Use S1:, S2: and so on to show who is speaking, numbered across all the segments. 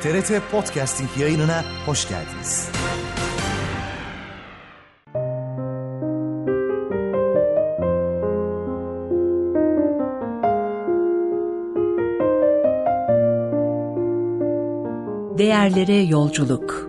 S1: TRT Podcasting yayınına hoş geldiniz.
S2: Değerlere yolculuk.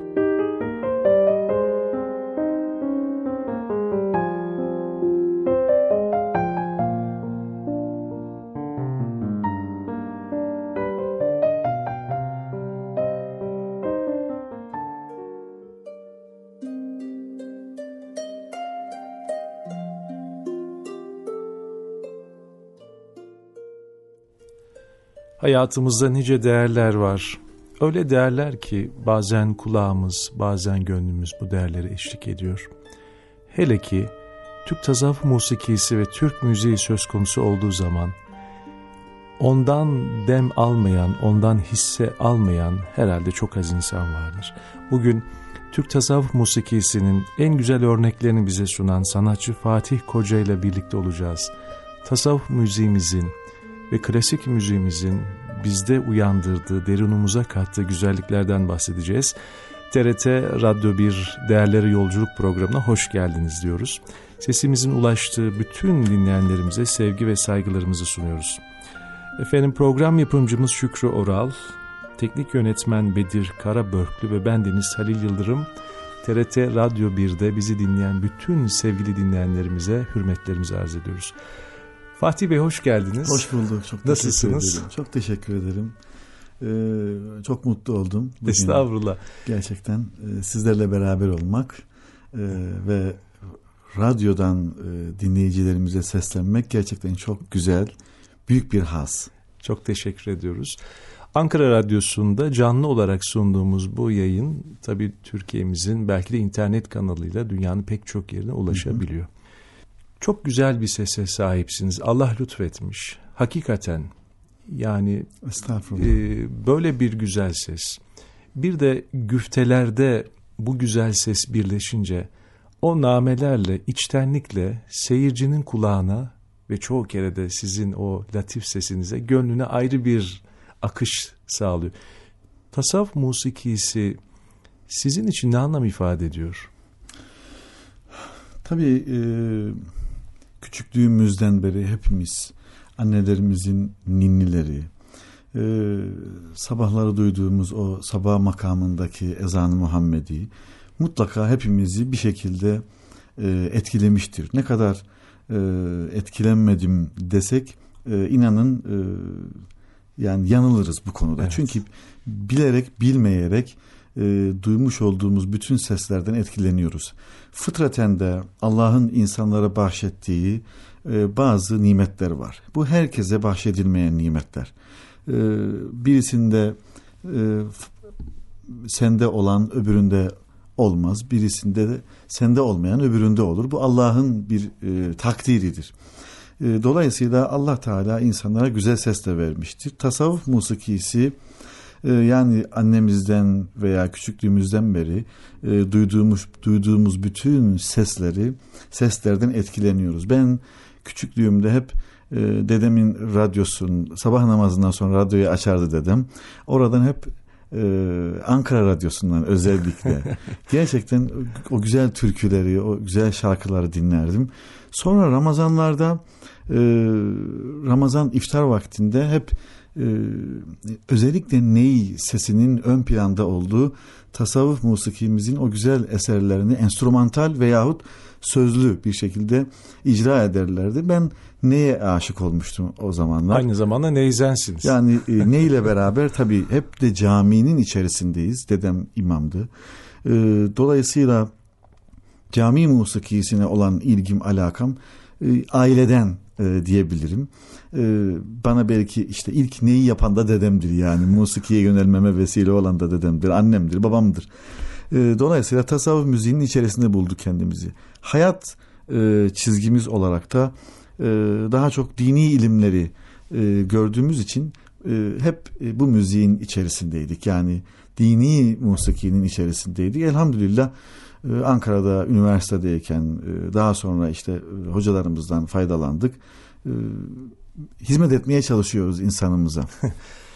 S3: Hayatımızda nice değerler var. Öyle değerler ki bazen kulağımız, bazen gönlümüz bu değerlere eşlik ediyor. Hele ki Türk tasavvuf musikisi ve Türk müziği söz konusu olduğu zaman ondan dem almayan, ondan hisse almayan herhalde çok az insan vardır. Bugün Türk tasavvuf musikisinin en güzel örneklerini bize sunan sanatçı Fatih Koca ile birlikte olacağız. Tasavvuf müziğimizin ve klasik müziğimizin bizde uyandırdığı, derinumuza kattığı güzelliklerden bahsedeceğiz. TRT Radyo 1 Değerlere Yolculuk programına hoş geldiniz diyoruz. Sesimizin ulaştığı bütün dinleyenlerimize sevgi ve saygılarımızı sunuyoruz. Efendim, program yapımcımız Şükrü Oral, teknik yönetmen Bedir Karabörklü ve bendeniz Halil Yıldırım. TRT Radyo 1'de bizi dinleyen bütün sevgili dinleyenlerimize hürmetlerimizi arz ediyoruz. Fatih Bey, hoş geldiniz.
S4: Hoş bulduk. Çok
S3: Nasılsınız?
S4: Çok teşekkür ederim. Çok mutlu oldum. Bugün
S3: Estağfurullah.
S4: gerçekten sizlerle beraber olmak ve radyodan dinleyicilerimize seslenmek gerçekten çok güzel, büyük bir haz.
S3: Çok teşekkür ediyoruz. Ankara Radyosu'nda canlı olarak sunduğumuz bu yayın tabii Türkiye'mizin belki de internet kanalıyla dünyanın pek çok yerine ulaşabiliyor. Hı hı. Çok güzel bir sese sahipsiniz. Allah lütfetmiş. Hakikaten yani böyle bir güzel ses. Bir de güftelerde bu güzel ses birleşince o namelerle, içtenlikle seyircinin kulağına ve çoğu kere de sizin o latif sesinize, gönlüne ayrı bir akış sağlıyor. Tasavvuf musikisi sizin için ne anlam ifade ediyor?
S4: Tabii küçüklüğümüzden beri hepimiz annelerimizin ninnileri, sabahları duyduğumuz o sabah makamındaki ezan-ı Muhammedi mutlaka hepimizi bir şekilde etkilemiştir. Ne kadar etkilenmedim desek inanın yani yanılırız bu konuda. Evet. Çünkü bilerek bilmeyerek duymuş olduğumuz bütün seslerden etkileniyoruz. Fıtraten de Allah'ın insanlara bahşettiği bazı nimetler var. Bu herkese bahşedilmeyen nimetler. Birisinde sende olan öbüründe olmaz. Birisinde de sende olmayan öbüründe olur. Bu Allah'ın bir takdiridir. Dolayısıyla Allah Teala insanlara güzel ses de vermiştir. Tasavvuf musikisi yani annemizden veya küçüklüğümüzden beri duyduğumuz bütün seslerden etkileniyoruz. Ben küçüklüğümde hep dedemin sabah namazından sonra radyoyu açardı dedem. Oradan hep Ankara Radyosu'ndan özellikle gerçekten o güzel türküleri, o güzel şarkıları dinlerdim. Sonra Ramazanlarda Ramazan iftar vaktinde hep özellikle ney sesinin ön planda olduğu tasavvuf musikimizin o güzel eserlerini enstrümantal veyahut sözlü bir şekilde icra ederlerdi. Ben neye aşık olmuştum o zamanlar.
S3: Aynı zamanda neyzensiniz.
S4: Yani ney ile beraber tabii hep de caminin içerisindeyiz. Dedem imamdı. Dolayısıyla cami musikisine olan ilgim, alakam aileden diyebilirim. Bana belki işte ilk neyi yapan da dedemdir, yani musikiye yönelmeme vesile olan da dedemdir, annemdir, babamdır. Dolayısıyla tasavvuf müziğinin içerisinde bulduk kendimizi. Hayat çizgimiz olarak da daha çok dini ilimleri gördüğümüz için hep bu müziğin içerisindeydik. Yani dini musikinin içerisindeydik. Elhamdülillah Ankara'da üniversitedeyken daha sonra işte hocalarımızdan faydalandık. Hizmet etmeye çalışıyoruz insanımıza.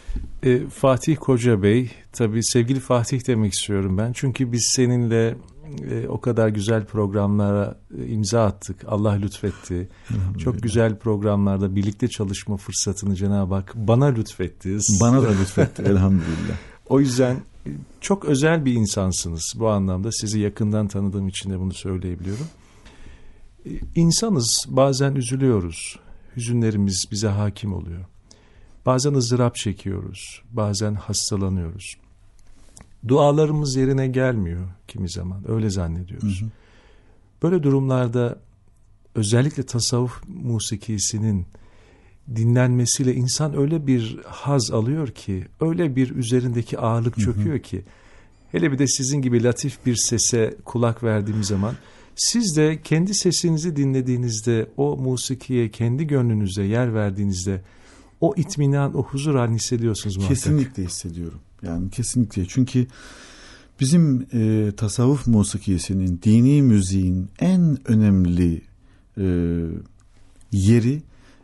S3: Fatih Koca Bey, tabii sevgili Fatih demek istiyorum ben. Çünkü biz seninle o kadar güzel programlara imza attık. Allah lütfetti. Çok güzel programlarda birlikte çalışma fırsatını Cenab-ı Hak bana lütfetti.
S4: Bana da lütfetti elhamdülillah.
S3: O yüzden çok özel bir insansınız. Bu anlamda sizi yakından tanıdığım için de bunu söyleyebiliyorum. İnsanız, bazen üzülüyoruz. Hüzünlerimiz bize hakim oluyor. Bazen ızdırap çekiyoruz. Bazen hastalanıyoruz. Dualarımız yerine gelmiyor kimi zaman. Öyle zannediyoruz. Böyle durumlarda özellikle tasavvuf musikisinin dinlenmesiyle insan öyle bir haz alıyor ki, öyle bir üzerindeki ağırlık çöküyor ki, hele bir de sizin gibi latif bir sese kulak verdiğim zaman, siz de kendi sesinizi dinlediğinizde, o musikiye kendi gönlünüze yer verdiğinizde, o itminan, o huzur halini hissediyorsunuz muhakkak.
S4: Kesinlikle hissediyorum. Yani kesinlikle. Çünkü bizim tasavvuf musikisinin, dini müziğin en önemli yeri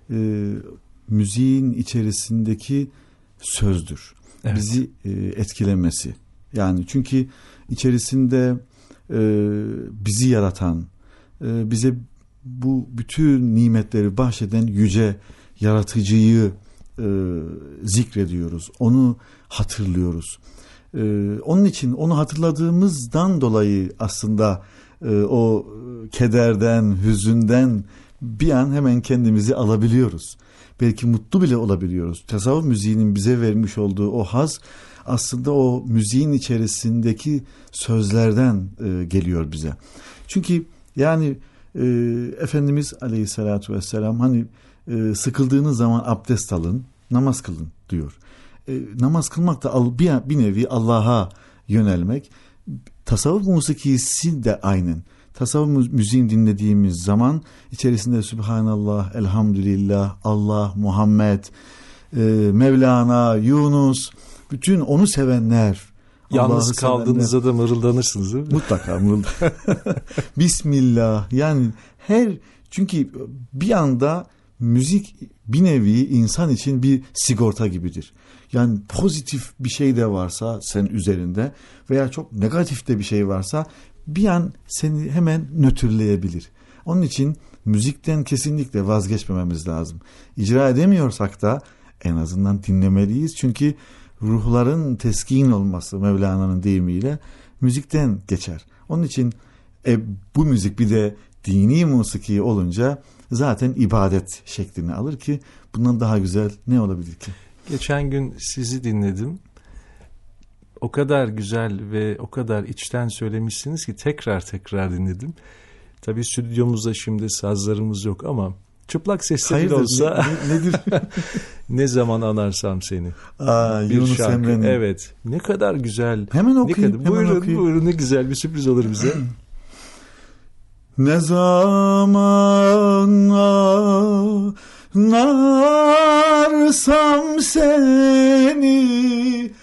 S4: müziğin içerisindeki sözdür. Evet. Bizi etkilemesi. Yani çünkü içerisinde bizi yaratan, bize bu bütün nimetleri bahşeden yüce yaratıcıyı zikrediyoruz. Onu hatırlıyoruz. Onun için onu hatırladığımızdan dolayı aslında o kederden, hüzünden bir an hemen kendimizi alabiliyoruz. Belki mutlu bile olabiliyoruz. Tasavvuf müziğinin bize vermiş olduğu o haz aslında o müziğin içerisindeki sözlerden geliyor bize. Çünkü yani Efendimiz Aleyhisselatü Vesselam hani sıkıldığınız zaman abdest alın, namaz kılın diyor. Namaz kılmak da bir nevi Allah'a yönelmek. Tasavvuf musikisi de aynen. Tasavvuf müziğini dinlediğimiz zaman içerisinde Sübhanallah, Elhamdülillah, Allah, Muhammed, Mevlana, Yunus, bütün onu sevenler.
S3: Yalnız kaldığınızda da mırıldanırsınız değil mi?
S4: Mutlaka mırıldan. Bismillah. Yani çünkü bir anda müzik bir nevi insan için bir sigorta gibidir. Yani pozitif bir şey de varsa senin üzerinde veya çok negatif de bir şey varsa bir an seni hemen nötrleyebilir. Onun için müzikten kesinlikle vazgeçmememiz lazım. İcra edemiyorsak da en azından dinlemeliyiz. Çünkü ruhların teskin olması Mevlana'nın deyimiyle müzikten geçer. Onun için bu müzik bir de dini musiki olunca zaten ibadet şeklini alır ki bundan daha güzel ne olabilir ki?
S3: Geçen gün sizi dinledim. O kadar güzel ve o kadar içten söylemişsiniz ki tekrar dinledim. Tabii stüdyomuzda şimdi sazlarımız yok ama çıplak sesle bile olsa
S4: nedir?
S3: Ne zaman anarsam seni. Bir
S4: Yunus
S3: şarkı.
S4: Emre'nin.
S3: Evet. Ne kadar güzel.
S4: Hemen okuyayım.
S3: Buyurun ne güzel bir sürpriz olur bize.
S4: Ne zaman anarsam seni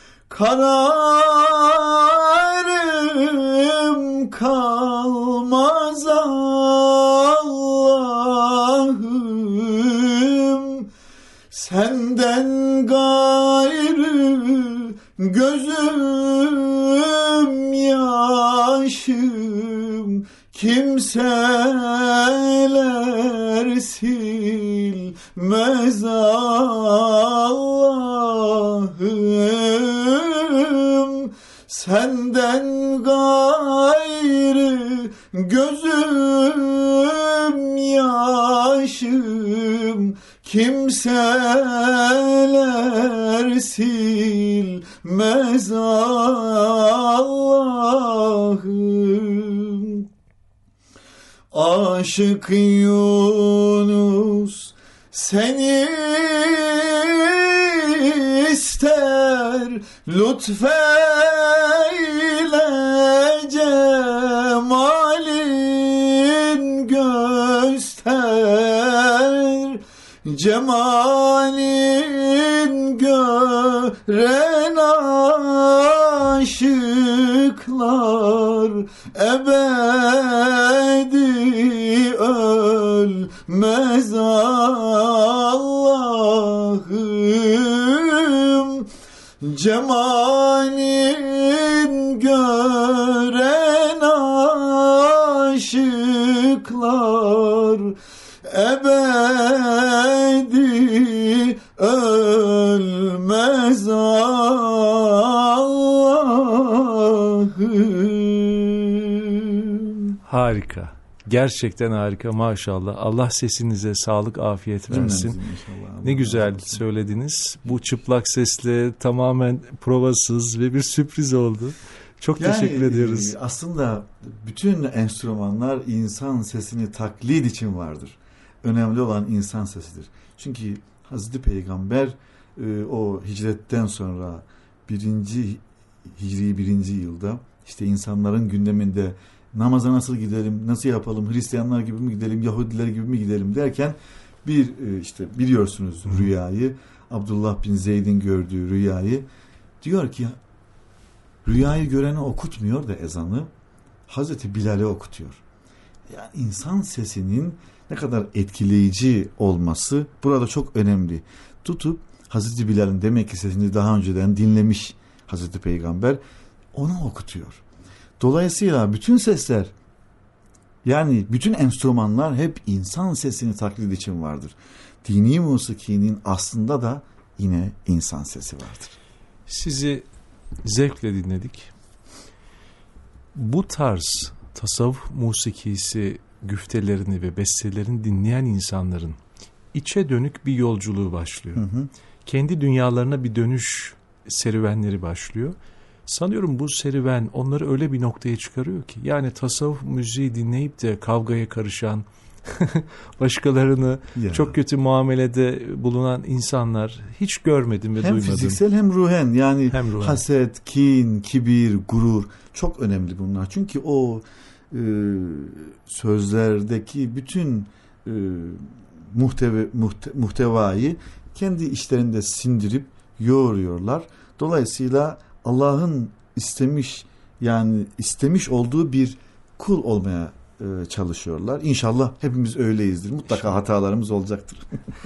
S4: kararım kalmaz Allah'ım, senden gayrı gözüm yaşım kimseler silmez Allah'ım, senden gayrı gözüm yaşım kimseler silmez Allah'ım. Aşık Yunus seni ister, lütfeyle cemalin göster, cemalin gören aşıklar ebedi ölmez Allah'ım, cemalin gören aşıklar ebedi ölmez Allah'ım.
S3: Harika. Gerçekten harika, maşallah. Allah sesinize sağlık, afiyet versin. Ne güzel söylediniz. Bu çıplak sesle, tamamen provasız ve bir sürpriz oldu. Çok teşekkür ediyoruz.
S4: Aslında bütün enstrümanlar insan sesini taklit için vardır. Önemli olan insan sesidir. Çünkü Hazreti Peygamber o hicretten sonra Hicri 1. yılda işte insanların gündeminde namaza nasıl gidelim, nasıl yapalım, Hristiyanlar gibi mi gidelim, Yahudiler gibi mi gidelim derken işte biliyorsunuz rüyayı, Abdullah bin Zeyd'in gördüğü rüyayı, diyor ki rüyayı görene okutmuyor da ezanı, Hazreti Bilal'e okutuyor. Yani insan sesinin ne kadar etkileyici olması burada çok önemli. Tutup Hazreti Bilal'in demek ki sesini daha önceden dinlemiş Hazreti Peygamber, onu okutuyor. Dolayısıyla bütün sesler, yani bütün enstrümanlar hep insan sesini taklit için vardır. Dini musikinin aslında da yine insan sesi vardır.
S3: Sizi zevkle dinledik. Bu tarz tasavvuf musikisi güftelerini ve bestelerini dinleyen insanların içe dönük bir yolculuğu başlıyor. Kendi dünyalarına bir dönüş serüvenleri başlıyor. Sanıyorum bu serüven onları öyle bir noktaya çıkarıyor ki, yani tasavvuf müziği dinleyip de kavgaya karışan, başkalarını çok kötü muamelede bulunan insanlar hiç görmedim ve
S4: hem
S3: duymadım.
S4: Hem fiziksel hem ruhen, yani
S3: hem ruhen. Haset,
S4: kin, kibir, gurur çok önemli bunlar. Çünkü o sözlerdeki bütün muhtevayı kendi işlerinde sindirip yoğuruyorlar. Dolayısıyla Allah'ın istemiş olduğu bir kul olmaya çalışıyorlar. İnşallah hepimiz öyleyizdir. Mutlaka hatalarımız olacaktır.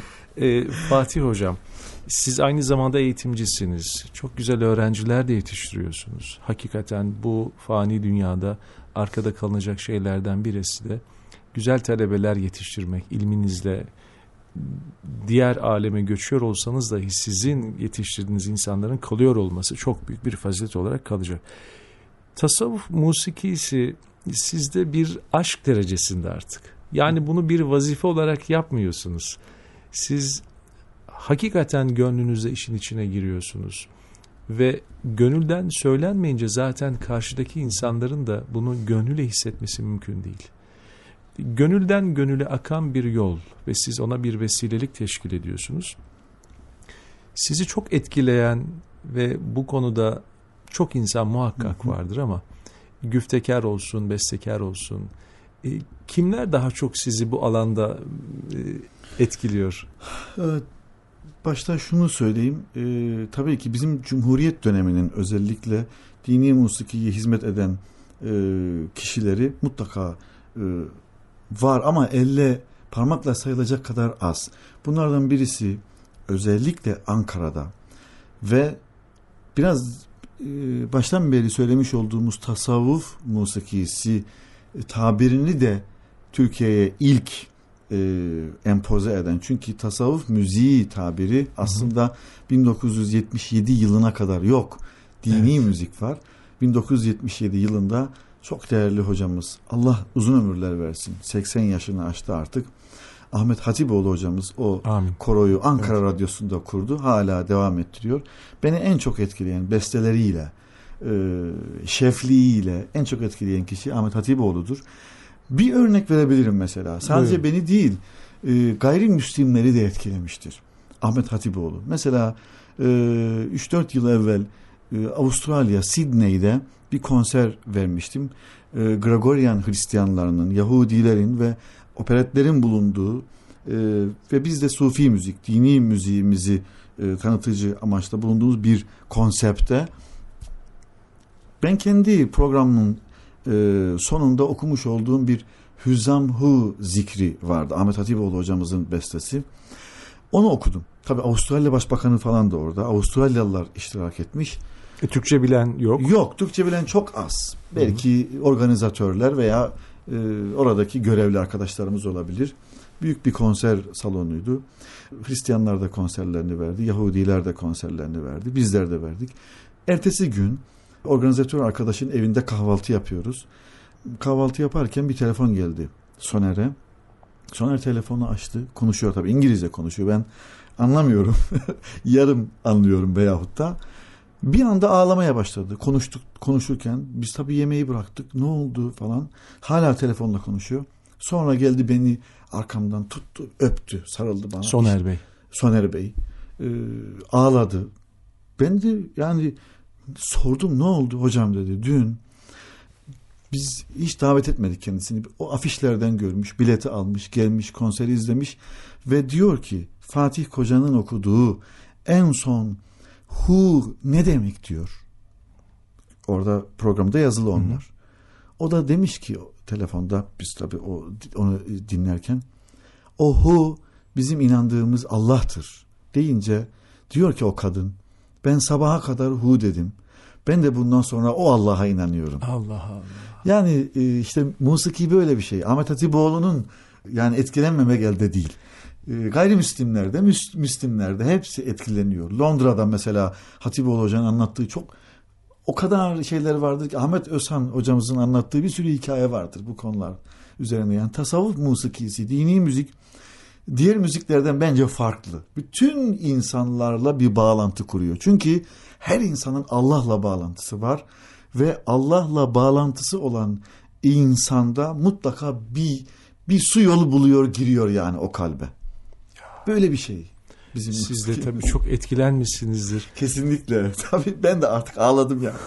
S3: Fatih Hocam, siz aynı zamanda eğitimcisiniz. Çok güzel öğrenciler de yetiştiriyorsunuz. Hakikaten bu fani dünyada arkada kalınacak şeylerden birisi de güzel talebeler yetiştirmek, ilminizle diğer aleme göçüyor olsanız dahi sizin yetiştirdiğiniz insanların kalıyor olması çok büyük bir fazilet olarak kalacak. Tasavvuf musikisi sizde bir aşk derecesinde artık. Yani bunu bir vazife olarak yapmıyorsunuz. Siz hakikaten gönlünüzle işin içine giriyorsunuz. Ve gönülden söylenmeyince zaten karşıdaki insanların da bunu gönlüyle hissetmesi mümkün değil. Gönülden gönüle akan bir yol ve siz ona bir vesilelik teşkil ediyorsunuz. Sizi çok etkileyen ve bu konuda çok insan muhakkak vardır ama güftekar olsun, bestekar olsun, kimler daha çok sizi bu alanda etkiliyor?
S4: Evet. Başta şunu söyleyeyim, tabii ki bizim Cumhuriyet döneminin özellikle dini musikiye hizmet eden kişileri mutlaka var ama elle parmakla sayılacak kadar az. Bunlardan birisi özellikle Ankara'da ve biraz baştan beri söylemiş olduğumuz tasavvuf musikisi tabirini de Türkiye'ye ilk empoze eden. Çünkü tasavvuf müziği tabiri aslında 1977 yılına kadar yok. Dini müzik var. 1977 yılında çok değerli hocamız, Allah uzun ömürler versin, 80 yaşını aştı artık, Ahmet Hatipoğlu hocamız o koroyu Ankara Radyosu'nda kurdu. Hala devam ettiriyor. Beni en çok etkileyen besteleriyle, şefliğiyle en çok etkileyen kişi Ahmet Hatipoğlu'dur. Bir örnek verebilirim mesela. Sadece beni değil, gayrimüslimleri de etkilemiştir Ahmet Hatipoğlu. Mesela 3-4 yıl evvel Avustralya, Sydney'de bir konser vermiştim. Gregorian Hristiyanlarının, Yahudilerin ve operetlerin bulunduğu ve biz de Sufi müzik, dini müziğimizi tanıtıcı amaçla bulunduğumuz bir konsepte ben kendi programımın sonunda okumuş olduğum bir Hüzzam Hu zikri vardı. Ahmet Hatipoğlu hocamızın bestesi. Onu okudum. Tabii Avustralya Başbakanı falan da orada. Avustralyalılar iştirak etmiş.
S3: Türkçe bilen yok.
S4: Yok, Türkçe bilen çok az. Belki organizatörler veya oradaki görevli arkadaşlarımız olabilir. Büyük bir konser salonuydu. Hristiyanlar da konserlerini verdi, Yahudiler de konserlerini verdi, bizler de verdik. Ertesi gün organizatör arkadaşın evinde kahvaltı yapıyoruz. Kahvaltı yaparken bir telefon geldi Soner'e. Soner telefonu açtı, konuşuyor tabii, İngilizce konuşuyor. Ben anlamıyorum, yarım anlıyorum veyahut da. Bir anda ağlamaya başladı. Konuşurken biz tabii yemeği bıraktık. Ne oldu falan. Hala telefonla konuşuyor. Sonra geldi beni arkamdan tuttu, öptü, sarıldı bana. Soner Bey. Ağladı. Ben de yani sordum, ne oldu hocam dedi. Dün biz hiç davet etmedik kendisini. O afişlerden görmüş, bileti almış, gelmiş, konseri izlemiş ve diyor ki Fatih Koca'nın okuduğu en son Hu ne demek diyor. Orada programda yazılı onlar. O da demiş ki telefonda, biz tabii onu dinlerken, o Hu bizim inandığımız Allah'tır deyince diyor ki o kadın, ben sabaha kadar Hu dedim. Ben de bundan sonra o Allah'a inanıyorum.
S3: Allah Allah.
S4: Yani işte musiki böyle bir şey. Ahmet Hatipoğlu'nun yani etkilenmemek elde değil. Gayrimüslimler de Müslimler de hepsi etkileniyor. Londra'da mesela Hatipoğlu Hoca'nın anlattığı o kadar şeyler vardır ki, Ahmet Özhan hocamızın anlattığı bir sürü hikaye vardır bu konular üzerine. Yani tasavvuf musikisi, dini müzik diğer müziklerden bence farklı. Bütün insanlarla bir bağlantı kuruyor. Çünkü her insanın Allah'la bağlantısı var ve Allah'la bağlantısı olan insanda mutlaka bir su yolu buluyor, giriyor yani o kalbe. Böyle bir şey.
S3: Siz de tabii çok etkilenmişsinizdir.
S4: Kesinlikle. Tabii ben de artık ağladım ya.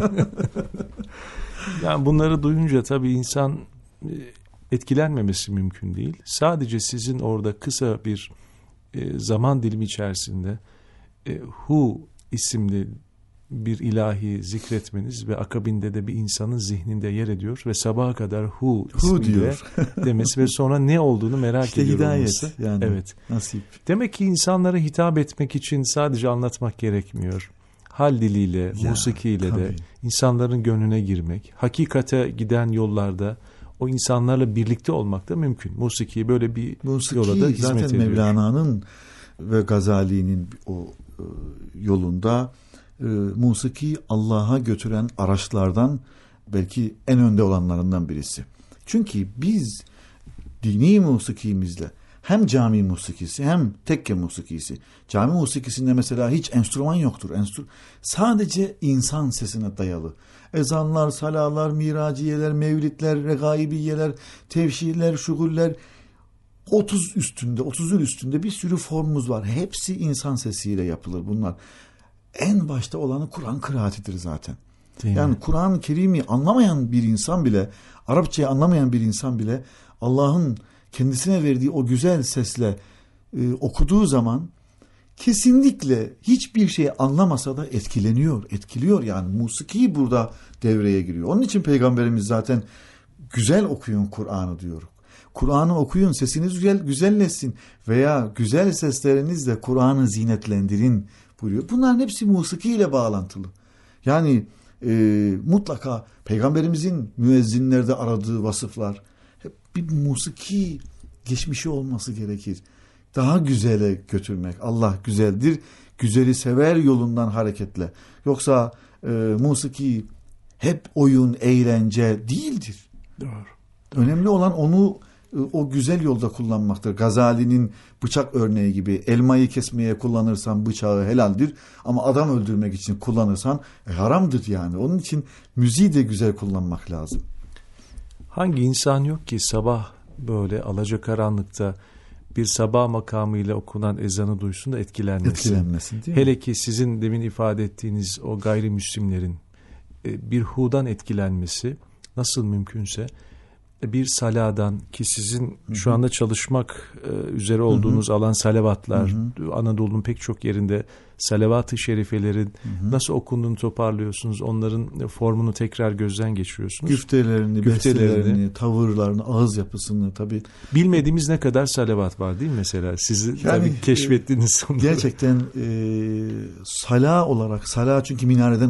S3: Yani bunları duyunca tabii insan etkilenmemesi mümkün değil. Sadece sizin orada kısa bir zaman dilimi içerisinde Hu isimli bir ilahi zikretmeniz ve akabinde de bir insanın zihninde yer ediyor ve sabaha kadar Hu ismiyle demesi ve sonra ne olduğunu merak
S4: işte
S3: ediyor
S4: hidayet
S3: olması.
S4: yani.
S3: Evet.
S4: Nasip.
S3: Demek ki insanlara hitap etmek için sadece anlatmak gerekmiyor. Hal diliyle, musikiyle
S4: tabii.
S3: de insanların gönlüne girmek, hakikate giden yollarda o insanlarla birlikte olmak da mümkün. Musiki böyle bir yola da hizmet
S4: zaten
S3: ediyor.
S4: Mevlana'nın ve Gazali'nin o yolunda musiki Allah'a götüren araçlardan belki en önde olanlarından birisi. Çünkü biz dini musikimizle hem cami musikisi hem tekke musikisi. Cami musikisinde mesela hiç enstrüman yoktur. Sadece insan sesine dayalı. Ezanlar, salalar, miraciyeler, mevlitler, regaibiyeler, tevşiler, şuguller, 30'ün üstünde bir sürü formumuz var. Hepsi insan sesiyle yapılır bunlar. En başta olanı Kur'an kıraatidir zaten. Yani Kur'an-ı Kerim'i anlamayan bir insan bile, Arapçayı anlamayan bir insan bile Allah'ın kendisine verdiği o güzel sesle okuduğu zaman kesinlikle hiçbir şey anlamasa da etkiliyor yani. Musiki burada devreye giriyor. Onun için Peygamberimiz zaten güzel okuyun Kur'an'ı diyor. Kur'an'ı okuyun, sesiniz güzelleşsin veya güzel seslerinizle Kur'an'ı zinetlendirin buyuruyor. Bunların hepsi musikiyle bağlantılı. Yani mutlaka Peygamberimizin müezzinlerde aradığı vasıflar hep bir musiki geçmişi olması gerekir. Daha güzele götürmek. Allah güzeldir, güzeli sever yolundan hareketle. Yoksa musiki hep oyun, eğlence değildir.
S3: Doğru.
S4: Önemli olan onu o güzel yolda kullanmaktır. Gazali'nin bıçak örneği gibi, elmayı kesmeye kullanırsan bıçağı helaldir ama adam öldürmek için kullanırsan haramdır yani. Onun için müziği de güzel kullanmak lazım.
S3: Hangi insan yok ki sabah böyle alacakaranlıkta bir sabah makamıyla okunan ezanı duysun da etkilenmesin değil mi? Hele ki sizin demin ifade ettiğiniz o gayrimüslimlerin bir Hu'dan etkilenmesi nasıl mümkünse bir saladan ki sizin şu anda çalışmak üzere olduğunuz alan salavatlar, Anadolu'nun pek çok yerinde salavat-ı şerifelerin nasıl okunduğunu toparlıyorsunuz, onların formunu tekrar gözden geçiriyorsunuz.
S4: Güftelerini, bestelerini, tavırlarını, ağız yapısını tabii.
S3: Bilmediğimiz ne kadar salavat var değil mi mesela? Sizi tabii keşfettiğiniz onları.
S4: Gerçekten sala olarak, sala çünkü minareden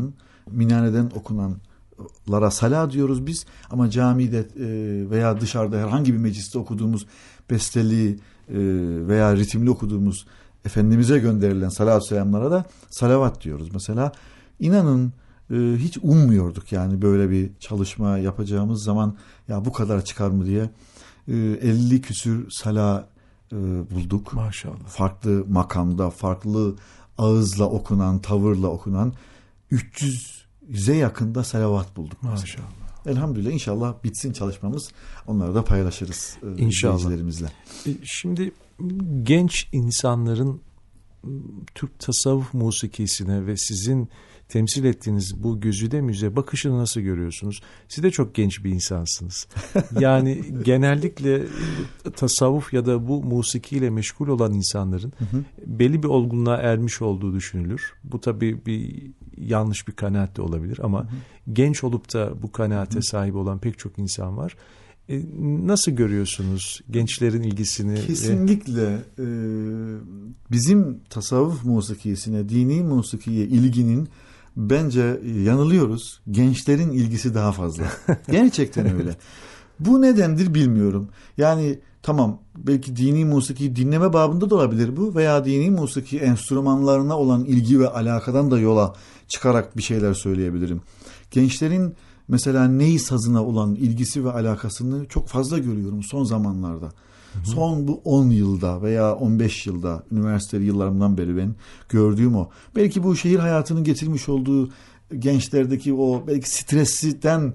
S4: okunanlara sala diyoruz biz, ama camide veya dışarıda herhangi bir mecliste okuduğumuz besteli veya ritimli okuduğumuz Efendimiz'e gönderilen salatü selamlara da salavat diyoruz. Mesela inanın hiç ummuyorduk yani böyle bir çalışma yapacağımız zaman ya bu kadar çıkar mı diye 50 küsür sala bulduk.
S3: Maşallah.
S4: Farklı makamda, farklı ağızla okunan, tavırla okunan 300'e yakında salavat bulduk.
S3: Maşallah.
S4: Elhamdülillah, inşallah bitsin çalışmamız. Onları da paylaşırız izleyicilerimizle.
S3: Şimdi genç insanların Türk tasavvuf musikisine ve sizin temsil ettiğiniz bu güzide müziğe bakışını nasıl görüyorsunuz? Siz de çok genç bir insansınız. Yani genellikle tasavvuf ya da bu musikiyle meşgul olan insanların belli bir olgunluğa ermiş olduğu düşünülür. Bu tabii bir yanlış bir kanaat de olabilir ama genç olup da bu kanaate sahip olan pek çok insan var. Nasıl görüyorsunuz gençlerin ilgisini?
S4: Kesinlikle bizim tasavvuf musikisine, dini musikiye ilginin, bence yanılıyoruz, gençlerin ilgisi daha fazla. Gerçekten öyle. Bu nedendir bilmiyorum. Yani tamam, belki dini musiki dinleme babında da olabilir bu, veya dini musiki enstrümanlarına olan ilgi ve alakadan da yola çıkarak bir şeyler söyleyebilirim. Gençlerin mesela ney sazına olan ilgisi ve alakasını çok fazla görüyorum son zamanlarda. Son bu 10 yılda veya 15 yılda, üniversite yıllarımdan beri ben gördüğüm o. Belki bu şehir hayatının getirmiş olduğu gençlerdeki o belki stresten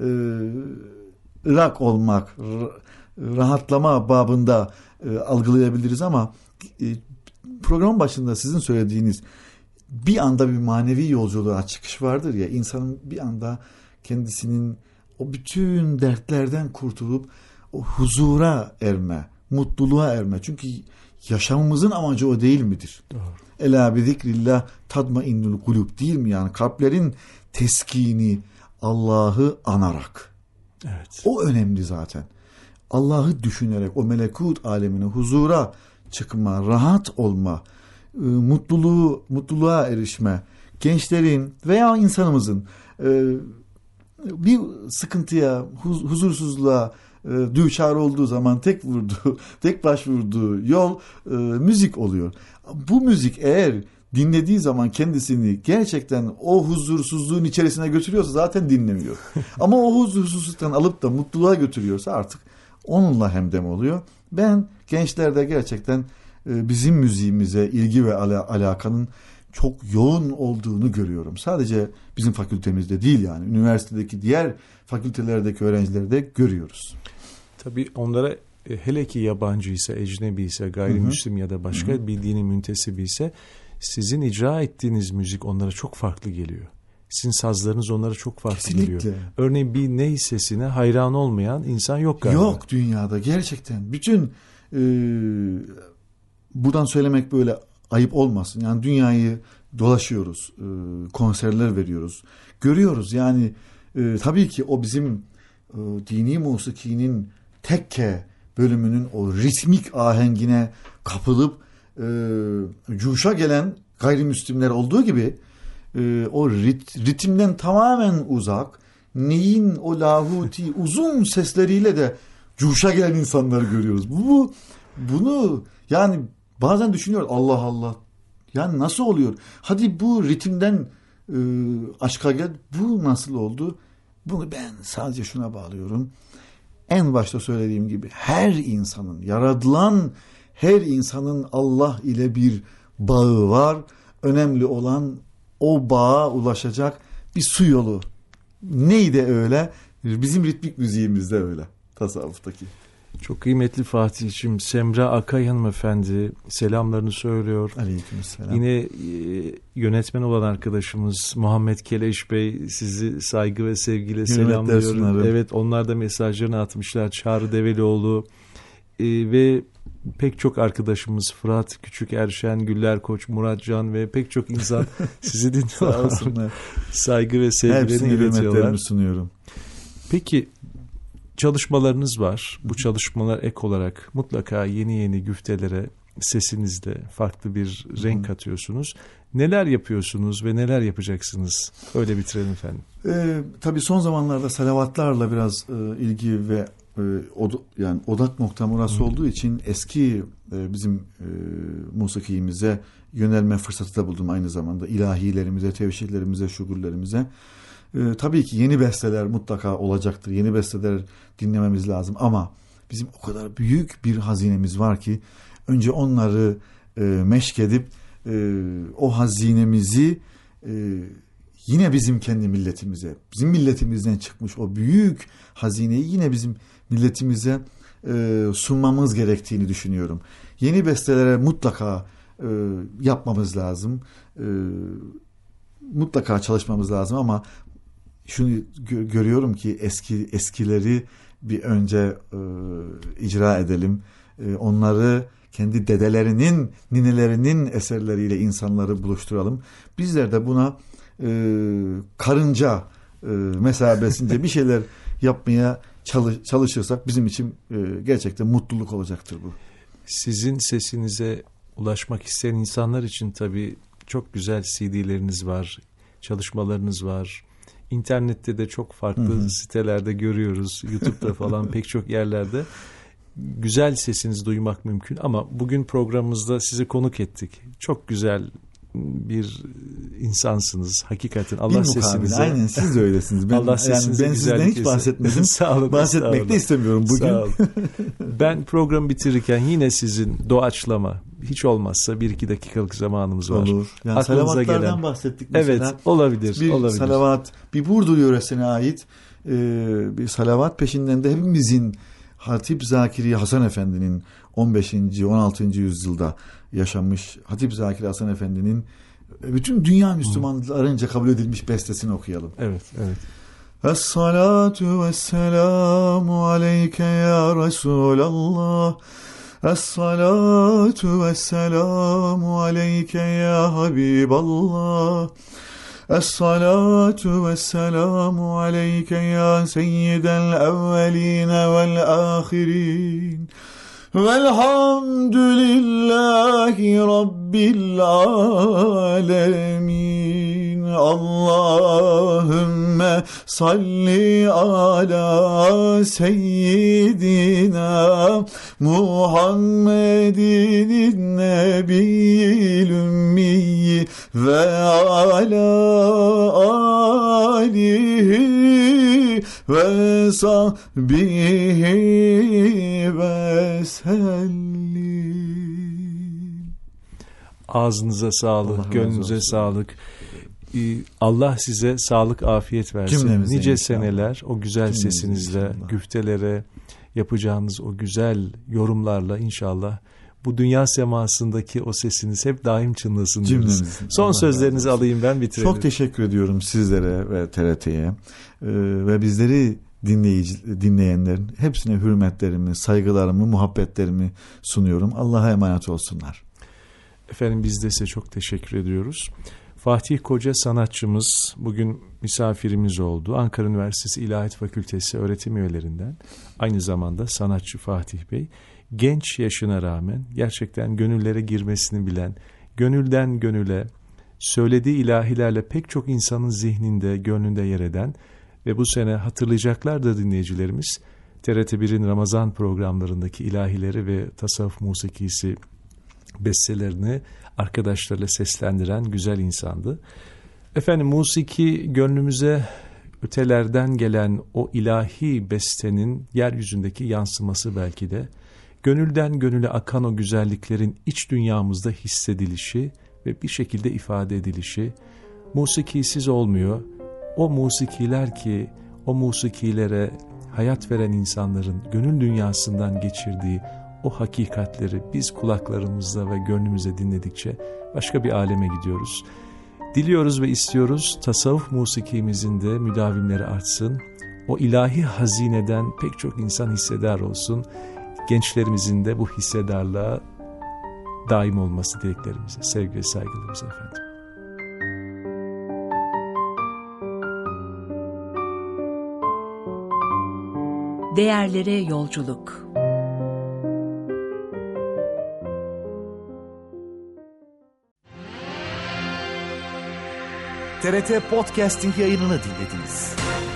S4: ırak olmak, rahatlama babında algılayabiliriz ama program başında sizin söylediğiniz bir anda bir manevi yolculuğa çıkış vardır ya, insanın bir anda kendisinin o bütün dertlerden kurtulup o huzura erme, mutluluğa erme. Çünkü yaşamımızın amacı o değil midir? Doğru. Ela bi zikrillah tadmainnul kulub, değil mi? Yani kalplerin teskini, Allah'ı anarak.
S3: Evet.
S4: O önemli zaten. Allah'ı düşünerek o melekut alemine, huzura çıkma, rahat olma, mutluluğa erişme. Gençlerin veya insanımızın bir sıkıntıya, huzursuzluğa düçar olduğu zaman tek başvurduğu yol müzik oluyor. Bu müzik eğer dinlediği zaman kendisini gerçekten o huzursuzluğun içerisine götürüyorsa zaten dinlemiyor. Ama o huzursuzluktan alıp da mutluluğa götürüyorsa artık onunla hemdem oluyor. Ben gençlerde gerçekten bizim müziğimize ilgi ve alakanın çok yoğun olduğunu görüyorum. Sadece bizim fakültemizde değil, yani üniversitedeki diğer fakültelerdeki öğrencileri de görüyoruz.
S3: Tabii onlara hele ki yabancı ise, ecnebi ise, gayrimüslim ya da başka bir dinin müntesibi ise sizin icra ettiğiniz müzik onlara çok farklı geliyor. Sizin sazlarınız onlara çok farklı geliyor. Örneğin bir ney sesine hayran olmayan insan yok galiba.
S4: Yok dünyada gerçekten. Bütün buradan söylemek böyle ayıp olmasın. Yani dünyayı dolaşıyoruz, konserler veriyoruz, görüyoruz. Yani tabii ki o bizim dini musikinin tekke bölümünün o ritmik ahengine kapılıp cuşa gelen gayrimüslimler olduğu gibi o ritimden tamamen uzak, neyin o lahuti uzun sesleriyle de cuşa gelen insanları görüyoruz. Bunu yani bazen düşünüyor, Allah Allah, yani nasıl oluyor? Hadi bu ritimden aşka gel, bu nasıl oldu? Bunu ben sadece şuna bağlıyorum. En başta söylediğim gibi her insanın, yaratılan her insanın Allah ile bir bağı var. Önemli olan o bağa ulaşacak bir su yolu. Neydi öyle? Bizim ritmik müziğimizde öyle, tasavvuftaki.
S3: Çok kıymetli Fatih'ciğim, Semra Akay hanımefendi selamlarını söylüyor.
S4: Aleykümselam.
S3: Yine yönetmen olan arkadaşımız Muhammed Keleş Bey sizi saygı ve sevgiyle selamlıyor. Evet, onlar da mesajlarını atmışlar. Çağrı Develioğlu ve pek çok arkadaşımız Fırat Küçük Erşen, Güller Koç, Murat Can ve pek çok insan sizi dinliyorlar. Saygı ve sevgilerini iletiyorlar.
S4: Sunuyorum.
S3: Peki çalışmalarınız var. Bu çalışmalar ek olarak mutlaka yeni güftelere sesinizle farklı bir renk katıyorsunuz. Neler yapıyorsunuz ve neler yapacaksınız? Öyle bitirelim efendim.
S4: Tabii son zamanlarda salavatlarla biraz ilgi ve yani odak noktam orası olduğu için eski bizim musikimize yönelme fırsatı da buldum aynı zamanda. İlahilerimize, tevşihlerimize, şugurlarimize. Tabii ki yeni besteler mutlaka olacaktır. Yeni besteler dinlememiz lazım ama bizim o kadar büyük bir hazinemiz var ki önce onları meşk edip o hazinemizi yine bizim kendi milletimize, bizim milletimizden çıkmış o büyük hazineyi yine bizim milletimize sunmamız gerektiğini düşünüyorum. Yeni bestelere mutlaka yapmamız lazım. Mutlaka çalışmamız lazım ama şunu görüyorum ki eskileri bir önce icra edelim. Onları kendi dedelerinin, ninelerinin eserleriyle insanları buluşturalım. Bizler de buna karınca mesabesince bir şeyler yapmaya çalışırsak bizim için gerçekten mutluluk olacaktır bu.
S3: Sizin sesinize ulaşmak isteyen insanlar için tabii çok güzel CD'leriniz var, çalışmalarınız var. İnternette de çok farklı sitelerde görüyoruz. YouTube'da falan pek çok yerlerde güzel sesinizi duymak mümkün. Ama bugün programımızda sizi konuk ettik. Çok güzel bir insansınız. Hakikaten Allah sesinize.
S4: Aynen, siz de öylesiniz.
S3: Allah sesinize
S4: ben sizden hiç bahsetmedim.
S3: Sağ olun.
S4: Bahsetmek de istemiyorum bugün.
S3: Sağ olun. Ben programı bitirirken yine sizin doğaçlama, hiç olmazsa 1-2 dakikalık zamanımız var.
S4: Olur. Yani
S3: aklınıza
S4: salavatlardan
S3: gelen
S4: bahsettik mesela.
S3: Evet, olabilir.
S4: Bir
S3: olabilir.
S4: salavat, bir Burdur yöresine ait bir salavat peşinden de hepimizin Hatip Zakiri Hasan Efendi'nin 15. 16. yüzyılda yaşamış Hatip Zakiri Hasan Efendi'nin bütün dünya Müslümanlarınca kabul edilmiş bestesini okuyalım.
S3: Evet, evet.
S4: Es-salatu vesselamu aleyke ya Resulallah. Es-salatu vesselamu aleyke ya Habiballah. Es-salatu vesselamu aleyke ya seyyidel evveline vel ahirin. Velhamdülillahi Rabbil alemin. Allahümme salli ala seyyidina Muhammedin nebiyyil ümmiyi ve ala alihi ve sahbihi ve sellim.
S3: Ağzınıza sağlık, gönlünüze sağlık. Allah size sağlık, afiyet versin.
S4: Cümlemize
S3: nice
S4: inşallah.
S3: Seneler o güzel
S4: Cümlemize
S3: sesinizle,
S4: inşallah.
S3: güftelere yapacağınız o güzel yorumlarla inşallah bu dünya semasındaki o sesiniz hep daim çınlasın diyoruz. Son
S4: Allah
S3: sözlerinizi alayım, ben bitirelim.
S4: Çok teşekkür ediyorum sizlere ve TRT'ye ve bizleri dinleyenlerin hepsine hürmetlerimi, saygılarımı, muhabbetlerimi sunuyorum. Allah'a emanet olsunlar.
S3: Efendim, biz de size çok teşekkür ediyoruz. Fatih Koca sanatçımız bugün misafirimiz oldu. Ankara Üniversitesi İlahiyat Fakültesi öğretim üyelerinden, aynı zamanda sanatçı Fatih Bey. Genç yaşına rağmen gerçekten gönüllere girmesini bilen, gönülden gönüle söylediği ilahilerle pek çok insanın zihninde, gönlünde yer eden ve bu sene hatırlayacaklar da dinleyicilerimiz, TRT1'in Ramazan programlarındaki ilahileri ve tasavvuf musikisi bestelerini arkadaşlarıyla seslendiren güzel insandı. Efendim, musiki gönlümüze ötelerden gelen o ilahi bestenin yeryüzündeki yansıması belki de. Gönülden gönüle akan o güzelliklerin iç dünyamızda hissedilişi ve bir şekilde ifade edilişi musikisiz olmuyor. O musikiler ki o musikilere hayat veren insanların gönül dünyasından geçirdiği o hakikatleri biz kulaklarımızla ve gönlümüzle dinledikçe başka bir aleme gidiyoruz. Diliyoruz ve istiyoruz tasavvuf musikimizin de müdavimleri artsın. O ilahi hazineden pek çok insan hissedar olsun. Gençlerimizin de bu hissedarlığa daim olması dileklerimize, sevgi ve saygılarımıza efendim.
S2: Değerlere yolculuk.
S1: TRT Podcasting yayınını dinlediniz.